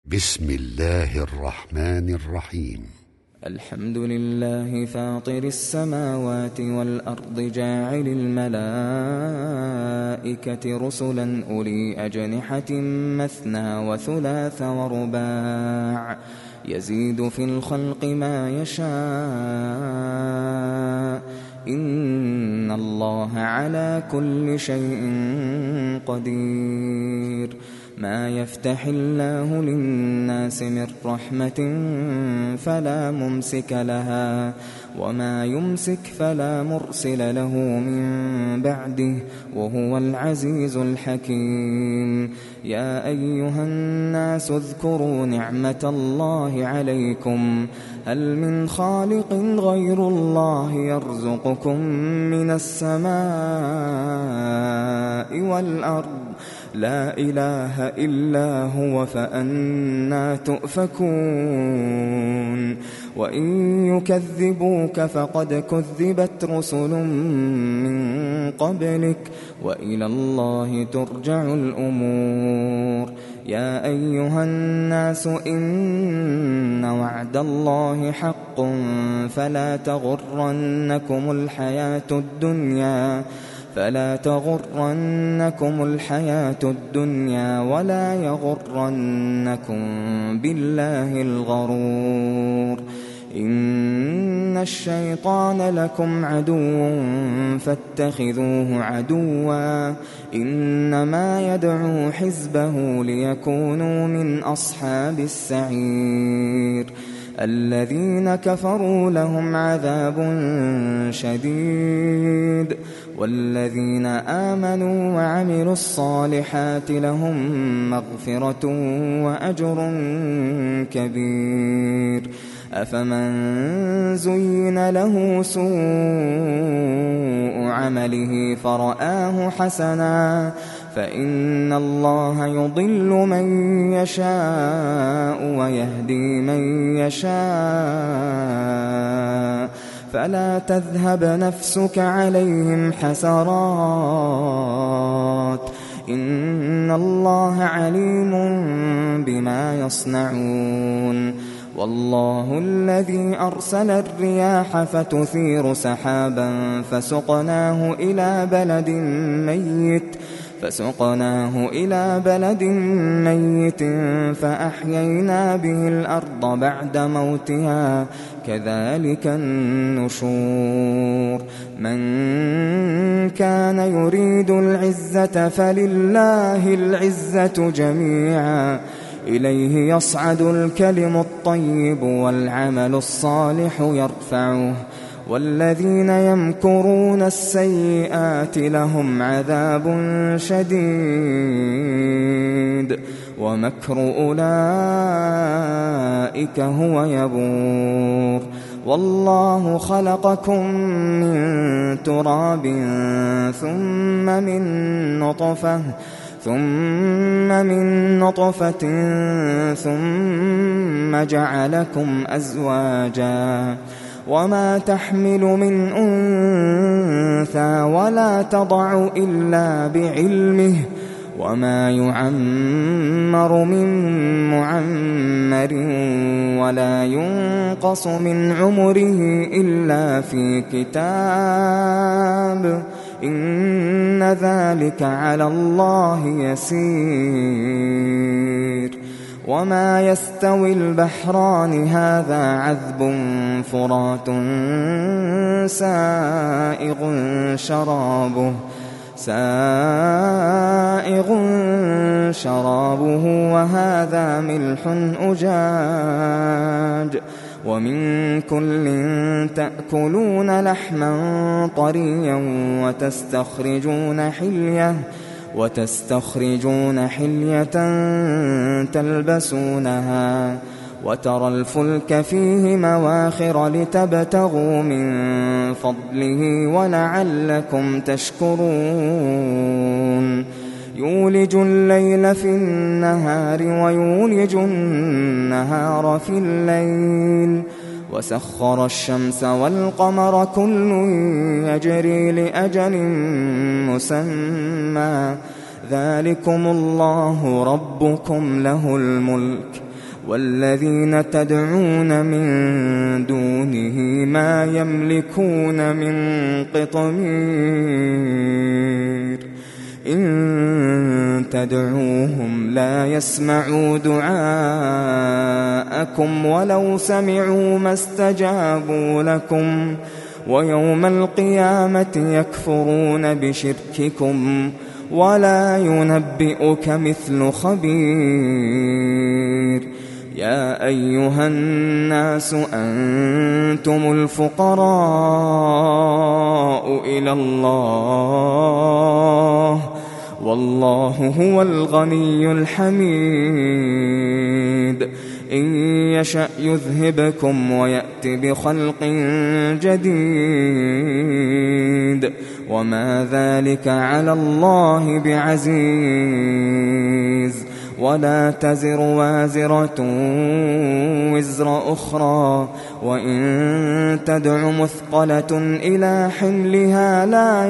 بسم الله الرحمن الرحيم. الحمد لله فاطر السماوات والأرض جاعل الملائكة رسلا أولي أجنحة مثنى وثلاث ورباع يزيد في الخلق ما يشاء إن الله على كل شيء قدير. ما يفتح الله للناس من رحمة فلا ممسك لها وما يمسك فلا مرسل له من بعده وهو العزيز الحكيم. يا أيها الناس اذكروا نعمة الله عليكم هل من خالق غير الله يرزقكم من السماء والأرض لا إله إلا هو فأنى تؤفكون. وإن يكذبوك فقد كذبت رسل من قبلك وإلى الله ترجع الأمور. يا أيها الناس إن وعد الله حق فلا تغرنكم الحياة الدنيا ولا يغرنكم بالله الغرور. إن الشيطان لكم عدو فاتخذوه عدوا إنما يدعو حزبه ليكونوا من أصحاب السعير. الذين كفروا لهم عذاب شديد والذين آمنوا وعملوا الصالحات لهم مغفرة وأجر كبير. أفمن زين له سوء عمله فرآه حسنا فإن الله يضل من يشاء ويهدي من يشاء فلا تذهب نفسك عليهم حسرات إن الله عليم بما يصنعون. والله الذي أرسل الرياح فتثير سحابا فسقناه إلى بلد ميت فأحيينا به الأرض بعد موتها كذلك النشور. من كان يريد العزة فلله العزة جميعا إليه يصعد الكلم الطيب والعمل الصالح يرفعه والذين يمكرون السيئات لهم عذاب شديد ومكر أولئك هو يبور. والله خلقكم من تراب ثم من نطفة ثم جعلكم أزواجا وما تحمل من أنثى ولا تضع إلا بعلمه وما يعمر من معمر ولا ينقص من عمره إلا في كتاب إن ذلك على الله يسير. وما يستوي البحران هذا عذب فرات سائغ شرابه وهذا ملح أجاج ومن كل تأكلون لحما طريا وتستخرجون حلية تلبسونها وترى الفلك فيه مواخر لتبتغوا من فضله ولعلكم تشكرون. يولج الليل في النهار ويولج النهار في الليل وسخر الشمس والقمر كل يجري لأجل مسمى ذلكم الله ربكم له الملك والذين تدعون من دونه ما يملكون من قطمير إن تدعوهم لا يسمعوا دعاءكم ولو سمعوا ما استجابوا لكم ويوم القيامة يكفرون بشرككم ولا ينبئك مثل خبير يا أيها الناس أنتم الفقراء إلى الله والله هو الغني الحميد إن يشأ يذهبكم ويأت بخلق جديد وما ذلك على الله بعزيز ولا تزر وازرة وزر أخرى وإن تدع مثقلة إلى حملها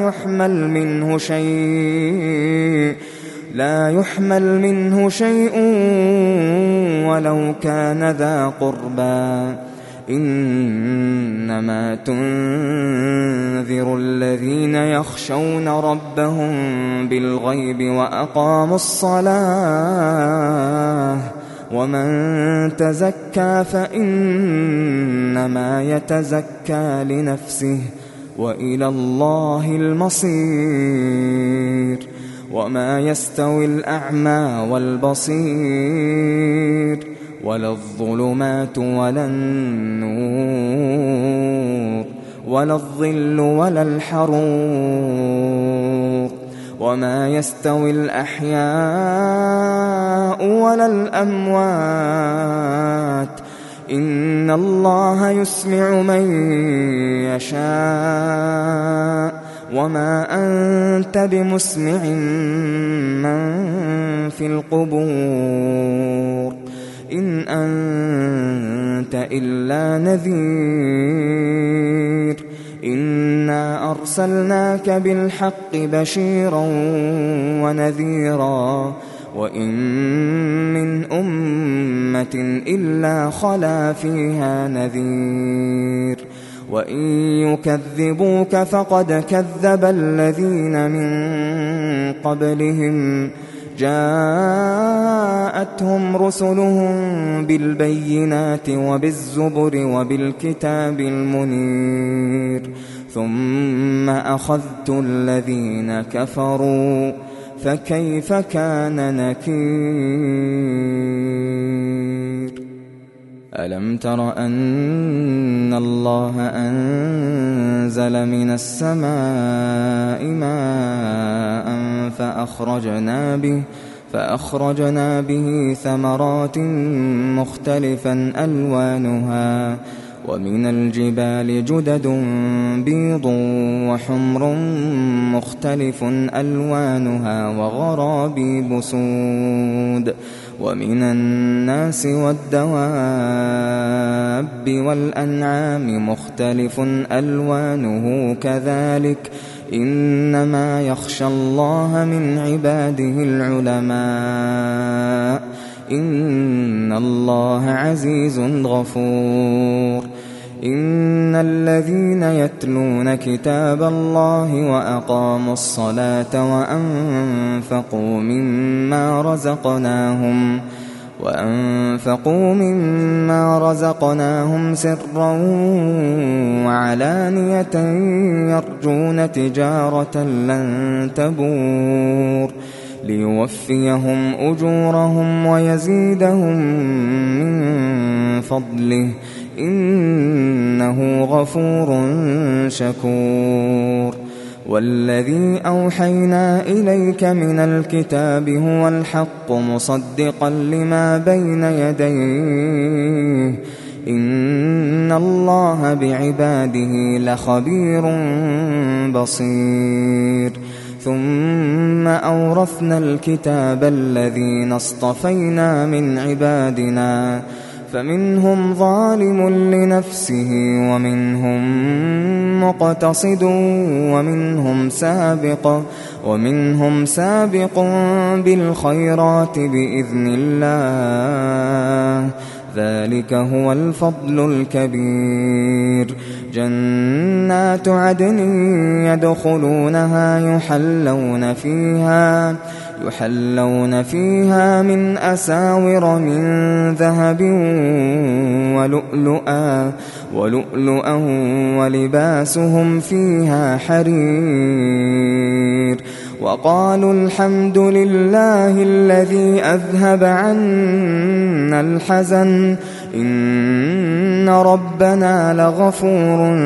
لا يحمل منه شيء ولو كان ذا قربى إنما تنذر الذين يخشون ربهم بالغيب وأقاموا الصلاة ومن تزكى فإنما يتزكى لنفسه وإلى الله المصير وما يستوي الأعمى والبصير ولا الظلمات ولا النور ولا الظل ولا الحرور وما يستوي الأحياء ولا الأموات إن الله يسمع من يشاء وما أنت بمسمع من في القبور إن أنت إلا نذير إنا أرسلناك بالحق بشيرا ونذيرا وإن من أمة إلا خلا فيها نذير وإن يكذبوك فقد كذب الذين من قبلهم جاءتهم رسلهم بالبينات وبالزبر وبالكتاب المنير ثم أخذت الذين كفروا فكيف كان نكير ألم تر أن الله أنزل من السماء ماء فأخرجنا به ثمرات مختلفا ألوانها ومن الجبال جدد بيض وحمر مختلف ألوانها وغرابيب سود ومن الناس والدواب والأنعام مختلف ألوانه كذلك إنما يخشى الله من عباده العلماء إن الله عزيز غفور إن الذين يتلون كتاب الله وأقاموا الصلاة وأنفقوا مما رزقناهم سرا وعلانية يرجون تجارة لن تبور ليوفيهم أجورهم ويزيدهم من فضله إنه غفور شكور والذي أوحينا إليك من الكتاب هو الحق مصدقا لما بين يديه إن الله بعباده لخبير بصير ثم أورثنا الكتاب الذين اصطفينا من عبادنا فمنهم ظالم لنفسه ومنهم مقتصد ومنهم سابق بالخيرات بإذن الله ذلك هو الفضل الكبير جنات عدن يدخلونها يحلون فيها من أساور من ذهب ولؤلؤا ولباسهم فيها حرير وقالوا الحمد لله الذي أذهب عنا الحزن إن ربنا لغفور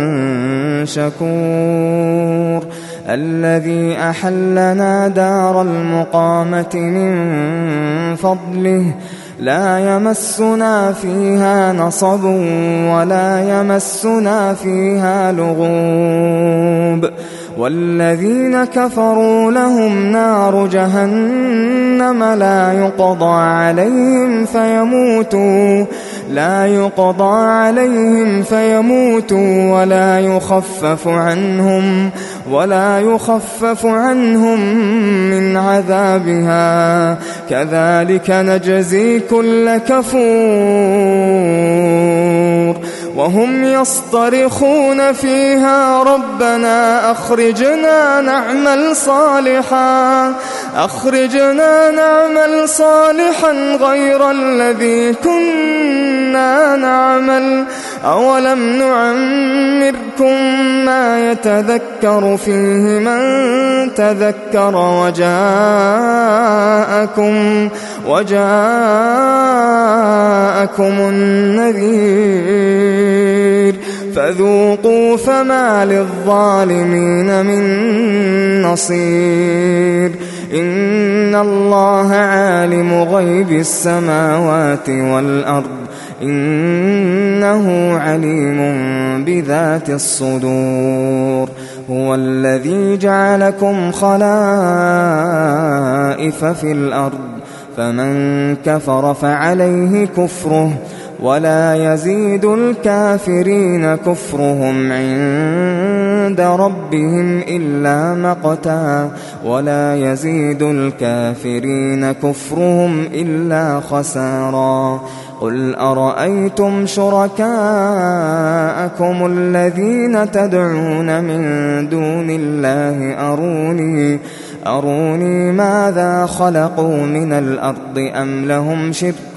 شكور الذي أحلنا دار المقامة من فضله لا يمسنا فيها نصب ولا يمسنا فيها لغوب والذين كفروا لهم نار جهنم لا يقضى عليهم فيموتوا ولا يخفف عنهم من عذابها كذلك نجزي كل كفور وهم يصطرخون فيها ربنا أخرجنا نعمل صالحا غير الذي كنا نعمل أولم نعمركم ما يتذكر فيه من تذكر وجاءكم النذير فذوقوا فما للظالمين من نصير إن الله عالم غيب السماوات والأرض إنه عليم بذات الصدور هو الذي جعلكم خلائف في الأرض فمن كفر فعليه كفره ولا يزيد الكافرين كفرهم عند ربهم إلا مقتا ولا يزيد الكافرين كفرهم إلا خسارا قل أرأيتم شركاءكم الذين تدعون من دون الله أروني ماذا خلقوا من الأرض أم لهم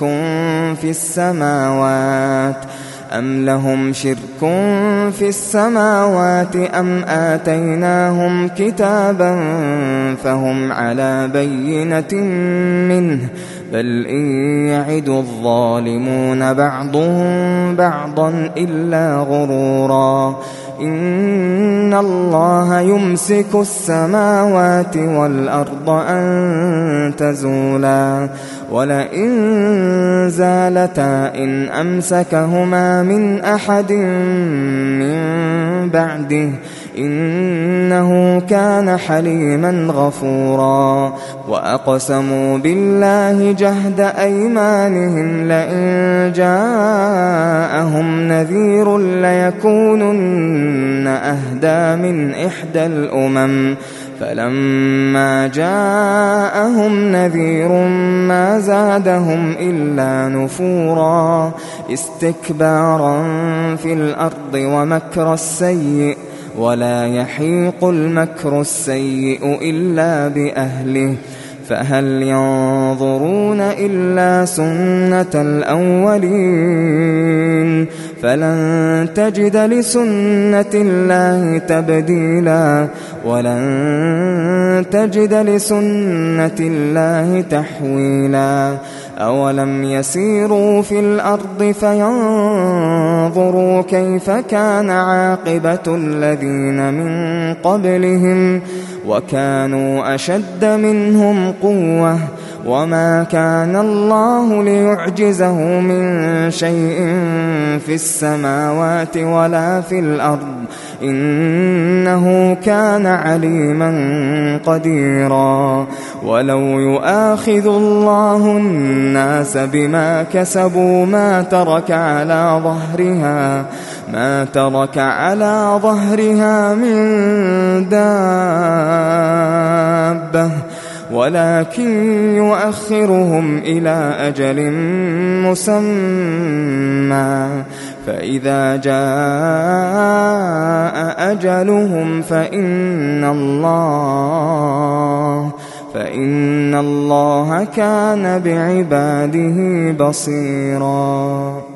شرك في السماوات أم آتيناهم كتابا فهم على بينة منه بل إن يعد الظالمون بعضهم بعضا إلا غرورا إن الله يمسك السماوات والأرض أن تزولا ولئن زالتا إن أمسكهما من أحد من بعده إنه كان حليما غفورا وأقسموا بالله جهد أيمانهم لئن جاءهم نذير ليكونن أهدى من إحدى الأمم فلما جاءهم نذير ما زادهم إلا نفورا استكبارا في الأرض ومكر السيء ولا يحيق المكر السيء إلا بأهله فهل ينظرون إلا سنة الأولين فلن تجد لسنة الله تبديلا ولن تجد لسنة الله تحويلا أولم يسيروا في الأرض فينظروا كيف كان عاقبة الذين من قبلهم وكانوا أشد منهم قوة وما كان الله ليعجزه من شيء في السماوات ولا في الأرض إنه كان عليما قديرا ولو يؤاخذ الله الناس بما كسبوا ما ترك على ظهرها من دابة ولكن يؤخرهم إلى أجل مسمى فإذا جاء أجلهم فإن الله كان بعباده بصيرا.